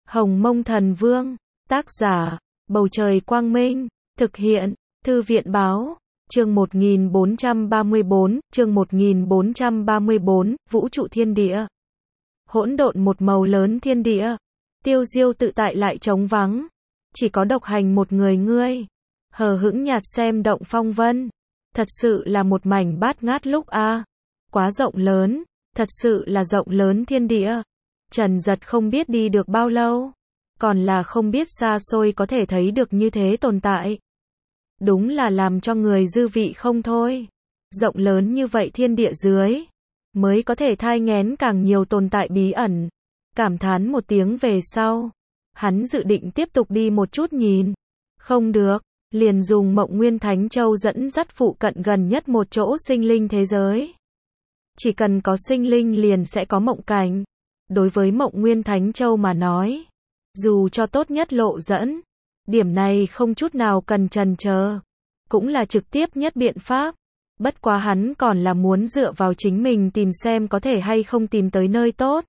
Hồng Mông Thần Vương, tác giả, Bầu Trời Quang Minh, thực hiện, Thư viện Báo, chương 1434, Vũ trụ thiên địa. Hỗn độn một màu lớn thiên địa, tiêu diêu tự tại lại trống vắng, chỉ có độc hành một người ngươi, hờ hững nhạt xem động phong vân, thật sự là một mảnh bát ngát lúc a, quá rộng lớn, thật sự là rộng lớn thiên địa. Trần Giật không biết đi được bao lâu, còn là không biết xa xôi có thể thấy được như thế tồn tại. Đúng là làm cho người dư vị không thôi. Rộng lớn như vậy thiên địa dưới, mới có thể thai nghén càng nhiều tồn tại bí ẩn. Cảm thán một tiếng về sau, hắn dự định tiếp tục đi một chút nhìn. Không được, liền dùng Mộng Nguyên Thánh Châu dẫn dắt phụ cận gần nhất một chỗ sinh linh thế giới. Chỉ cần có sinh linh liền sẽ có mộng cảnh. Đối với Mộng Nguyên Thánh Châu mà nói, dù cho tốt nhất lộ dẫn, điểm này không chút nào cần chần chờ, cũng là trực tiếp nhất biện pháp. Bất quá hắn còn là muốn dựa vào chính mình tìm xem có thể hay không tìm tới nơi tốt.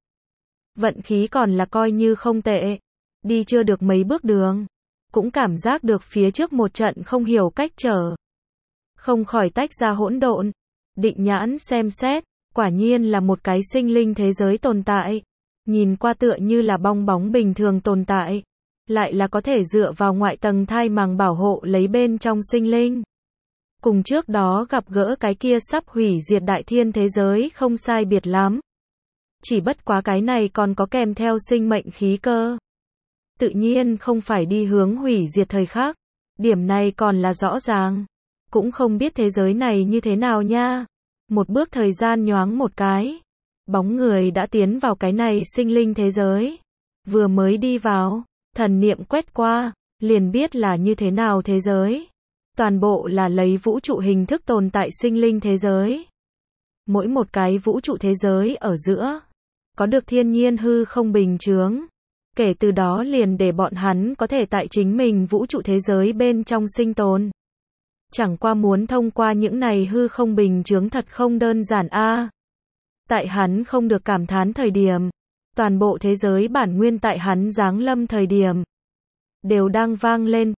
Vận khí còn là coi như không tệ. Đi chưa được mấy bước đường, cũng cảm giác được phía trước một trận không hiểu cách trở. Không khỏi tách ra hỗn độn, định nhãn xem xét, quả nhiên là một cái sinh linh thế giới tồn tại. Nhìn qua tựa như là bong bóng bình thường tồn tại, lại là có thể dựa vào ngoại tầng thai màng bảo hộ lấy bên trong sinh linh. Cùng trước đó gặp gỡ cái kia sắp hủy diệt đại thiên thế giới không sai biệt lắm. Chỉ bất quá cái này còn có kèm theo sinh mệnh khí cơ. Tự nhiên không phải đi hướng hủy diệt thời khắc. Điểm này còn là rõ ràng. Cũng không biết thế giới này như thế nào nha. Một bước thời gian nhoáng một cái. Bóng người đã tiến vào cái này sinh linh thế giới. Vừa mới đi vào, thần niệm quét qua, liền biết là như thế nào thế giới. Toàn bộ là lấy vũ trụ hình thức tồn tại sinh linh thế giới. Mỗi một cái vũ trụ thế giới ở giữa, có được thiên nhiên hư không bình chướng. Kể từ đó liền để bọn hắn có thể tại chính mình vũ trụ thế giới bên trong sinh tồn. Chẳng qua muốn thông qua những này hư không bình chướng thật không đơn giản a. Tại hắn không được cảm thán thời điểm, toàn bộ thế giới bản nguyên tại hắn giáng lâm thời điểm, đều đang vang lên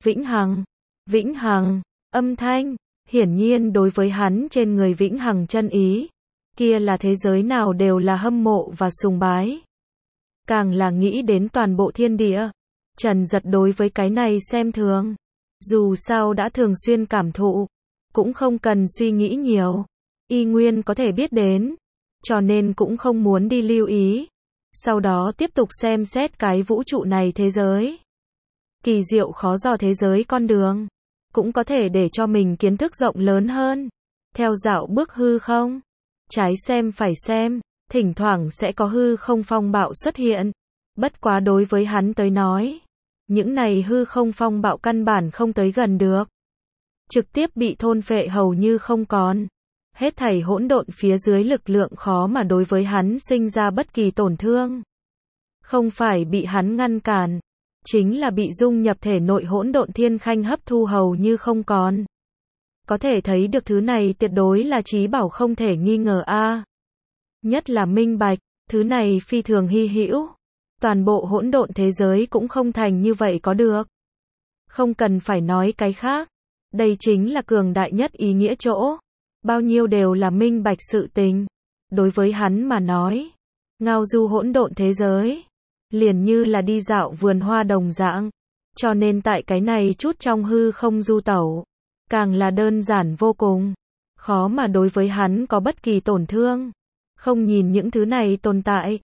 vĩnh hằng, âm thanh. Hiển nhiên đối với hắn trên người vĩnh hằng chân ý, kia là thế giới nào đều là hâm mộ và sùng bái. Càng là nghĩ đến toàn bộ thiên địa, Trần Giật đối với cái này xem thường. Dù sao đã thường xuyên cảm thụ, cũng không cần suy nghĩ nhiều, y nguyên có thể biết đến. Cho nên cũng không muốn đi lưu ý. Sau đó tiếp tục xem xét cái vũ trụ này thế giới. Kỳ diệu khó dò thế giới con đường. Cũng có thể để cho mình kiến thức rộng lớn hơn. Theo dạo bước hư không. Trái xem phải xem. Thỉnh thoảng sẽ có hư không phong bạo xuất hiện. Bất quá đối với hắn tới nói, những này hư không phong bạo căn bản không tới gần được. Trực tiếp bị thôn phệ hầu như không còn. Hết thảy hỗn độn phía dưới lực lượng khó mà đối với hắn sinh ra bất kỳ tổn thương. Không phải bị hắn ngăn cản, chính là bị dung nhập thể nội hỗn độn thiên khanh hấp thu hầu như không còn. Có thể thấy được thứ này tuyệt đối là trí bảo không thể nghi ngờ a. Nhất là minh bạch, thứ này phi thường hy hữu. Toàn bộ hỗn độn thế giới cũng không thành như vậy có được. Không cần phải nói cái khác, đây chính là cường đại nhất ý nghĩa chỗ. Bao nhiêu đều là minh bạch sự tình. Đối với hắn mà nói, ngao du hỗn độn thế giới, liền như là đi dạo vườn hoa đồng dạng. Cho nên tại cái này chút trong hư không du tẩu, càng là đơn giản vô cùng. Khó mà đối với hắn có bất kỳ tổn thương. Không nhìn những thứ này tồn tại.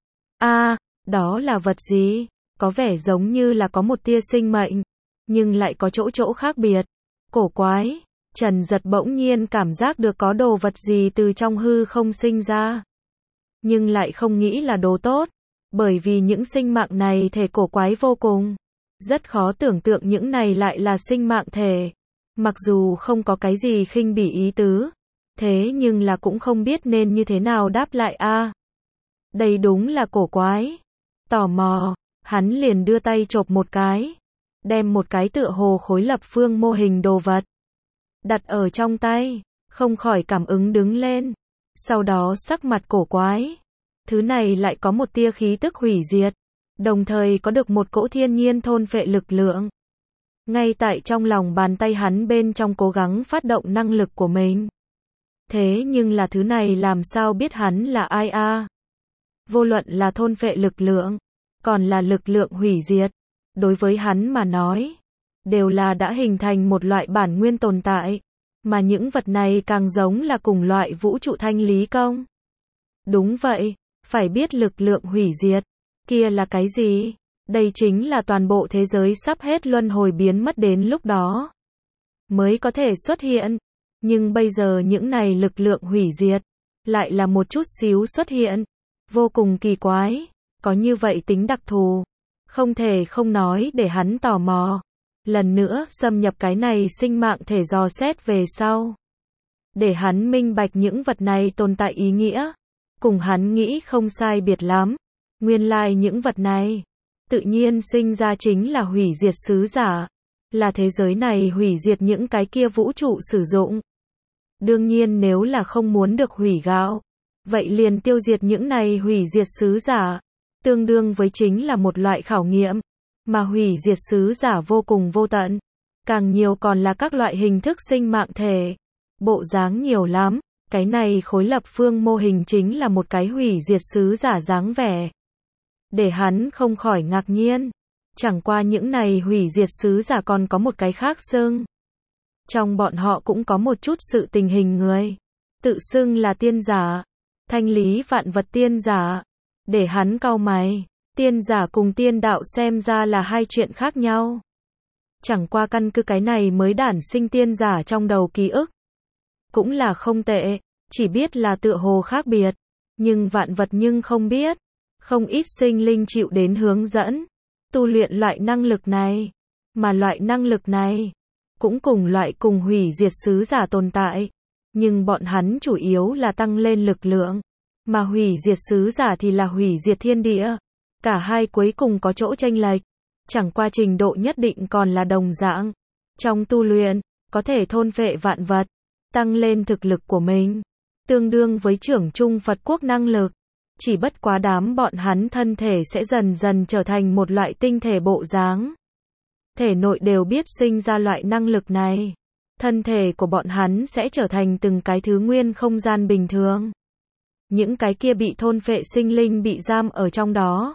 Đó là vật gì? Có vẻ giống như là có một tia sinh mệnh, nhưng lại có chỗ khác biệt. Cổ quái. Trần Giật bỗng nhiên cảm giác được có đồ vật gì từ trong hư không sinh ra. Nhưng lại không nghĩ là đồ tốt. Bởi vì những sinh mạng này thể cổ quái vô cùng. Rất khó tưởng tượng những này lại là sinh mạng thể. Mặc dù không có cái gì khinh bỉ ý tứ. Thế nhưng là cũng không biết nên như thế nào đáp lại a. Đây đúng là cổ quái. Tò mò, hắn liền đưa tay chộp một cái. Đem một cái tựa hồ khối lập phương mô hình đồ vật đặt ở trong tay, không khỏi cảm ứng đứng lên. Sau đó sắc mặt cổ quái. Thứ này lại có một tia khí tức hủy diệt. đồng thời có được một cỗ thiên nhiên thôn phệ lực lượng. Ngay tại trong lòng bàn tay hắn bên trong cố gắng phát động năng lực của mình. Thế nhưng là thứ này làm sao biết hắn là ai a? Vô luận là thôn phệ lực lượng, còn là lực lượng hủy diệt, đối với hắn mà nói, đều là đã hình thành một loại bản nguyên tồn tại, mà những vật này càng giống là cùng loại vũ trụ thanh lý công. Đúng vậy, phải biết lực lượng hủy diệt, kia là cái gì? Đây chính là toàn bộ thế giới sắp hết luân hồi biến mất đến lúc đó mới có thể xuất hiện. Nhưng bây giờ những này lực lượng hủy diệt lại là một chút xíu xuất hiện, vô cùng kỳ quái, có như vậy tính đặc thù, không thể không nói để hắn tò mò. Lần nữa xâm nhập cái này sinh mạng thể dò xét về sau, để hắn minh bạch những vật này tồn tại ý nghĩa, cùng hắn nghĩ không sai biệt lắm. Nguyên lai những vật này tự nhiên sinh ra chính là hủy diệt sứ giả, là thế giới này hủy diệt những cái kia vũ trụ sử dụng. Đương nhiên nếu là không muốn được hủy gạo, vậy liền tiêu diệt những này hủy diệt sứ giả, tương đương với chính là một loại khảo nghiệm, mà hủy diệt sứ giả vô cùng vô tận, càng nhiều còn là các loại hình thức sinh mạng thể, bộ dáng nhiều lắm. Cái này khối lập phương mô hình chính là một cái hủy diệt sứ giả dáng vẻ, để hắn không khỏi ngạc nhiên. Chẳng qua những này hủy diệt sứ giả còn có một cái khác xưng. Trong bọn họ cũng có một chút sự tình hình người, tự xưng là tiên giả, thanh lý vạn vật tiên giả, để hắn cau mày. Tiên giả cùng tiên đạo xem ra là hai chuyện khác nhau. Chẳng qua căn cứ cái này mới đản sinh tiên giả trong đầu ký ức, cũng là không tệ, chỉ biết là tựa hồ khác biệt, nhưng vạn vật nhưng không biết. Không ít sinh linh chịu đến hướng dẫn, tu luyện loại năng lực này, mà loại năng lực này cũng cùng hủy diệt sứ giả tồn tại, nhưng bọn hắn chủ yếu là tăng lên lực lượng, mà hủy diệt sứ giả thì là hủy diệt thiên địa. Cả hai cuối cùng có chỗ chênh lệch, chẳng qua trình độ nhất định còn là đồng dạng. Trong tu luyện, có thể thôn phệ vạn vật, tăng lên thực lực của mình, tương đương với trưởng trung Phật quốc năng lực. Chỉ bất quá đám bọn hắn thân thể sẽ dần dần trở thành một loại tinh thể bộ dáng. Thể nội đều biết sinh ra loại năng lực này. Thân thể của bọn hắn sẽ trở thành từng cái thứ nguyên không gian bình thường. Những cái kia bị thôn phệ sinh linh bị giam ở trong đó.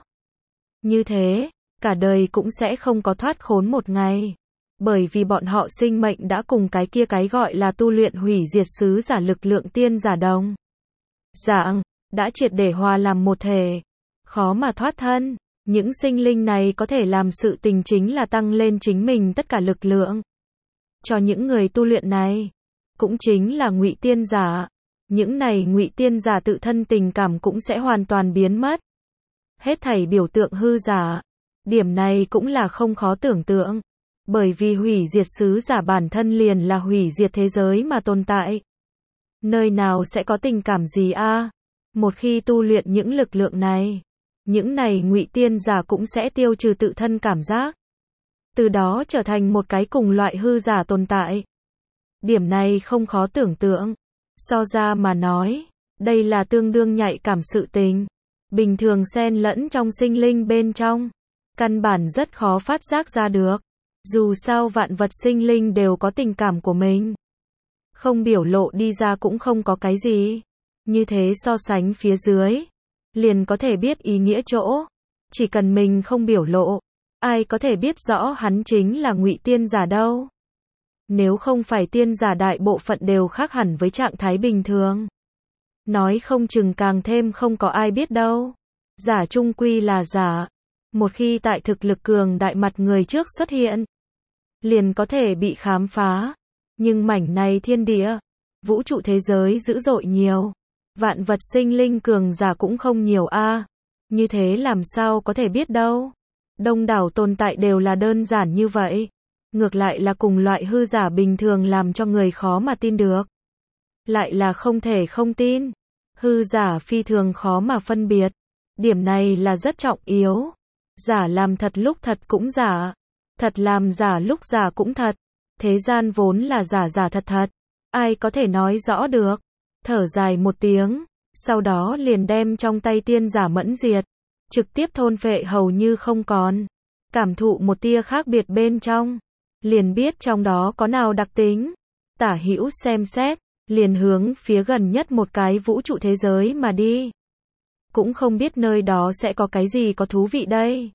Như thế, cả đời cũng sẽ không có thoát khốn một ngày. Bởi vì bọn họ sinh mệnh đã cùng cái kia cái gọi là tu luyện hủy diệt sứ giả lực lượng tiên giả đồng dạng, đã triệt để hòa làm một thể, khó mà thoát thân. Những sinh linh này có thể làm sự tình chính là tăng lên chính mình tất cả lực lượng. Cho những người tu luyện này, cũng chính là ngụy tiên giả. Những này ngụy tiên giả tự thân tình cảm cũng sẽ hoàn toàn biến mất. Hết thảy biểu tượng hư giả. Điểm này cũng là không khó tưởng tượng. Bởi vì hủy diệt sứ giả bản thân liền là hủy diệt thế giới mà tồn tại. Nơi nào sẽ có tình cảm gì a? Một khi tu luyện những lực lượng này, những này ngụy tiên giả cũng sẽ tiêu trừ tự thân cảm giác. Từ đó trở thành một cái cùng loại hư giả tồn tại. Điểm này không khó tưởng tượng. So ra mà nói, đây là tương đương nhạy cảm sự tình. Bình thường xen lẫn trong sinh linh bên trong. Căn bản rất khó phát giác ra được. Dù sao vạn vật sinh linh đều có tình cảm của mình. Không biểu lộ đi ra cũng không có cái gì. Như thế so sánh phía dưới, liền có thể biết ý nghĩa chỗ. Chỉ cần mình không biểu lộ, ai có thể biết rõ hắn chính là ngụy tiên giả đâu. Nếu không phải tiên giả đại bộ phận đều khác hẳn với trạng thái bình thường. Nói không chừng càng thêm không có ai biết đâu. Giả trung quy là giả. Một khi tại thực lực cường đại mặt người trước xuất hiện, liền có thể bị khám phá. Nhưng mảnh này thiên địa, vũ trụ thế giới dữ dội nhiều. Vạn vật sinh linh cường giả cũng không nhiều a. Như thế làm sao có thể biết đâu. Đông đảo tồn tại đều là đơn giản như vậy. Ngược lại là cùng loại hư giả bình thường làm cho người khó mà tin được. Lại là không thể không tin. Hư giả phi thường khó mà phân biệt. Điểm này là rất trọng yếu. Giả làm thật lúc thật cũng giả. Thật làm giả lúc giả cũng thật. Thế gian vốn là giả giả thật thật. Ai có thể nói rõ được. Thở dài một tiếng. Sau đó liền đem trong tay tiên giả mẫn diệt. trực tiếp thôn phệ hầu như không còn. Cảm thụ một tia khác biệt bên trong, liền biết trong đó có nào đặc tính. Tả hữu xem xét, liền hướng phía gần nhất một cái vũ trụ thế giới mà đi. Cũng không biết nơi đó sẽ có cái gì có thú vị đây.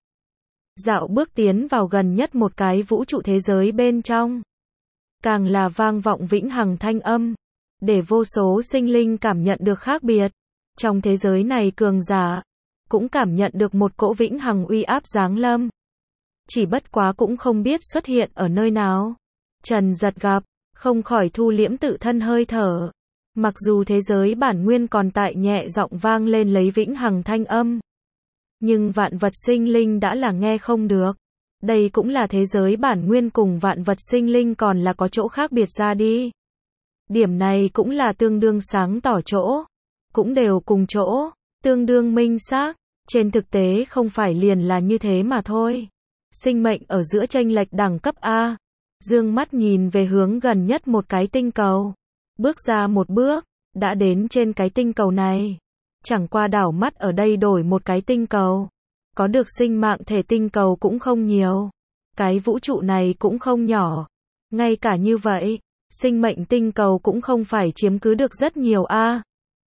Dạo bước tiến vào gần nhất một cái vũ trụ thế giới bên trong. Càng là vang vọng vĩnh hằng thanh âm, để vô số sinh linh cảm nhận được khác biệt. Trong thế giới này cường giả, cũng cảm nhận được một cỗ vĩnh hằng uy áp giáng lâm. Chỉ bất quá cũng không biết xuất hiện ở nơi nào. Trần Giật gặp, không khỏi thu liễm tự thân hơi thở. Mặc dù thế giới bản nguyên còn tại nhẹ giọng vang lên lấy vĩnh hằng thanh âm. Nhưng vạn vật sinh linh đã là nghe không được. Đây cũng là thế giới bản nguyên cùng vạn vật sinh linh còn là có chỗ khác biệt ra đi. Điểm này cũng là tương đương sáng tỏ chỗ. Cũng đều cùng chỗ, tương đương minh xác. Trên thực tế không phải liền là như thế mà thôi. Sinh mệnh ở giữa chênh lệch đẳng cấp A. Dương mắt nhìn về hướng gần nhất một cái tinh cầu. Bước ra một bước, đã đến trên cái tinh cầu này. Chẳng qua đảo mắt ở đây đổi một cái tinh cầu. Có được sinh mạng thể tinh cầu cũng không nhiều. Cái vũ trụ này cũng không nhỏ. Ngay cả như vậy, sinh mệnh tinh cầu cũng không phải chiếm cứ được rất nhiều a.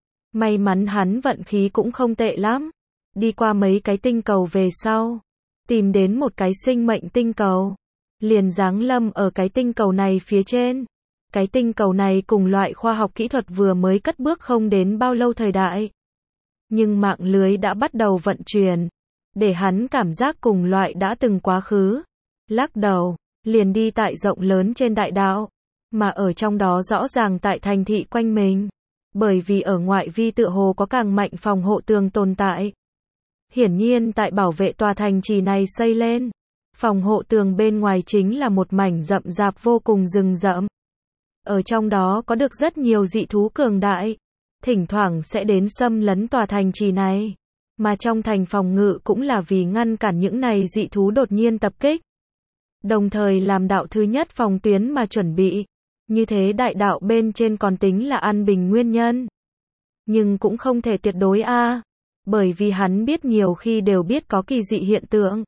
May mắn hắn vận khí cũng không tệ lắm. Đi qua mấy cái tinh cầu về sau, tìm đến một cái sinh mệnh tinh cầu. Liền giáng lâm ở cái tinh cầu này phía trên. Cái tinh cầu này cùng loại khoa học kỹ thuật vừa mới cất bước không đến bao lâu thời đại. Nhưng mạng lưới đã bắt đầu vận chuyển. Để hắn cảm giác cùng loại đã từng quá khứ. Lắc đầu, liền đi tại rộng lớn trên đại đạo. Mà ở trong đó rõ ràng tại thành thị quanh mình. Bởi vì ở ngoại vi tựa hồ có càng mạnh phòng hộ tường tồn tại. Hiển nhiên tại bảo vệ tòa thành trì này xây lên. Phòng hộ tường bên ngoài chính là một mảnh rậm rạp vô cùng rừng rậm. Ở trong đó có được rất nhiều dị thú cường đại. Thỉnh thoảng sẽ đến xâm lấn tòa thành trì này. Mà trong thành phòng ngự cũng là vì ngăn cản những này dị thú đột nhiên tập kích. Đồng thời làm đạo thứ nhất phòng tuyến mà chuẩn bị. Như thế đại đạo bên trên còn tính là an bình nguyên nhân. Nhưng cũng không thể tuyệt đối a. Bởi vì hắn biết nhiều khi đều biết có kỳ dị hiện tượng.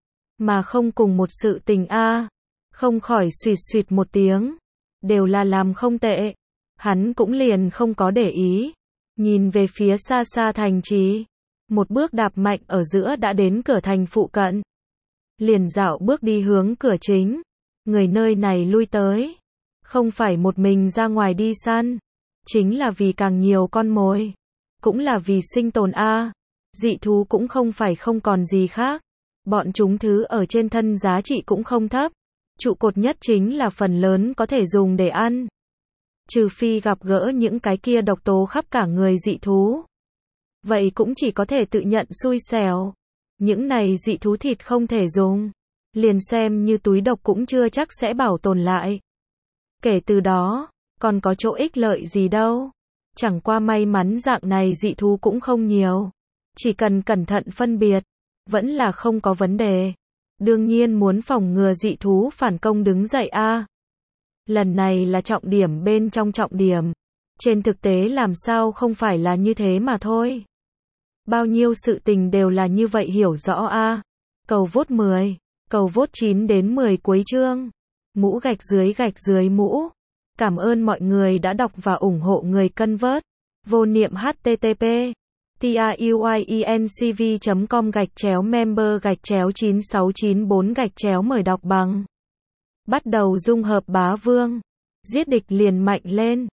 Mà không cùng một sự tình a. Không khỏi xuyệt xuyệt một tiếng. Đều là làm không tệ. Hắn cũng liền không có để ý. Nhìn về phía xa xa thành trì. Một bước đạp mạnh ở giữa đã đến cửa thành phụ cận. Liền dạo bước đi hướng cửa chính. Người nơi này lui tới. Không phải một mình ra ngoài đi săn. Chính là vì càng nhiều con mồi. Cũng là vì sinh tồn a. Dị thú cũng không phải không còn gì khác. Bọn chúng thứ ở trên thân giá trị cũng không thấp. Trụ cột nhất chính là phần lớn có thể dùng để ăn. Trừ phi gặp gỡ những cái kia độc tố khắp cả người dị thú. Vậy cũng chỉ có thể tự nhận xui xẻo. Những này dị thú thịt không thể dùng. Liền xem như túi độc cũng chưa chắc sẽ bảo tồn lại. Kể từ đó, còn có chỗ ích lợi gì đâu. Chẳng qua may mắn dạng này dị thú cũng không nhiều. Chỉ cần cẩn thận phân biệt, vẫn là không có vấn đề. Đương nhiên muốn phòng ngừa dị thú phản công đứng dậy a. Lần này là trọng điểm bên trong trọng điểm. Trên thực tế làm sao không phải là như thế mà thôi. Bao nhiêu sự tình đều là như vậy hiểu rõ a. Cầu vote 10, cầu vote 9 đến 10 cuối chương. Mũ gạch dưới mũ. Cảm ơn mọi người đã đọc và ủng hộ người cân vớt. Vô niệm http truyencv.com/member/9694 mời đọc bằng. Bắt đầu dung hợp bá vương. Giết địch liền mạnh lên.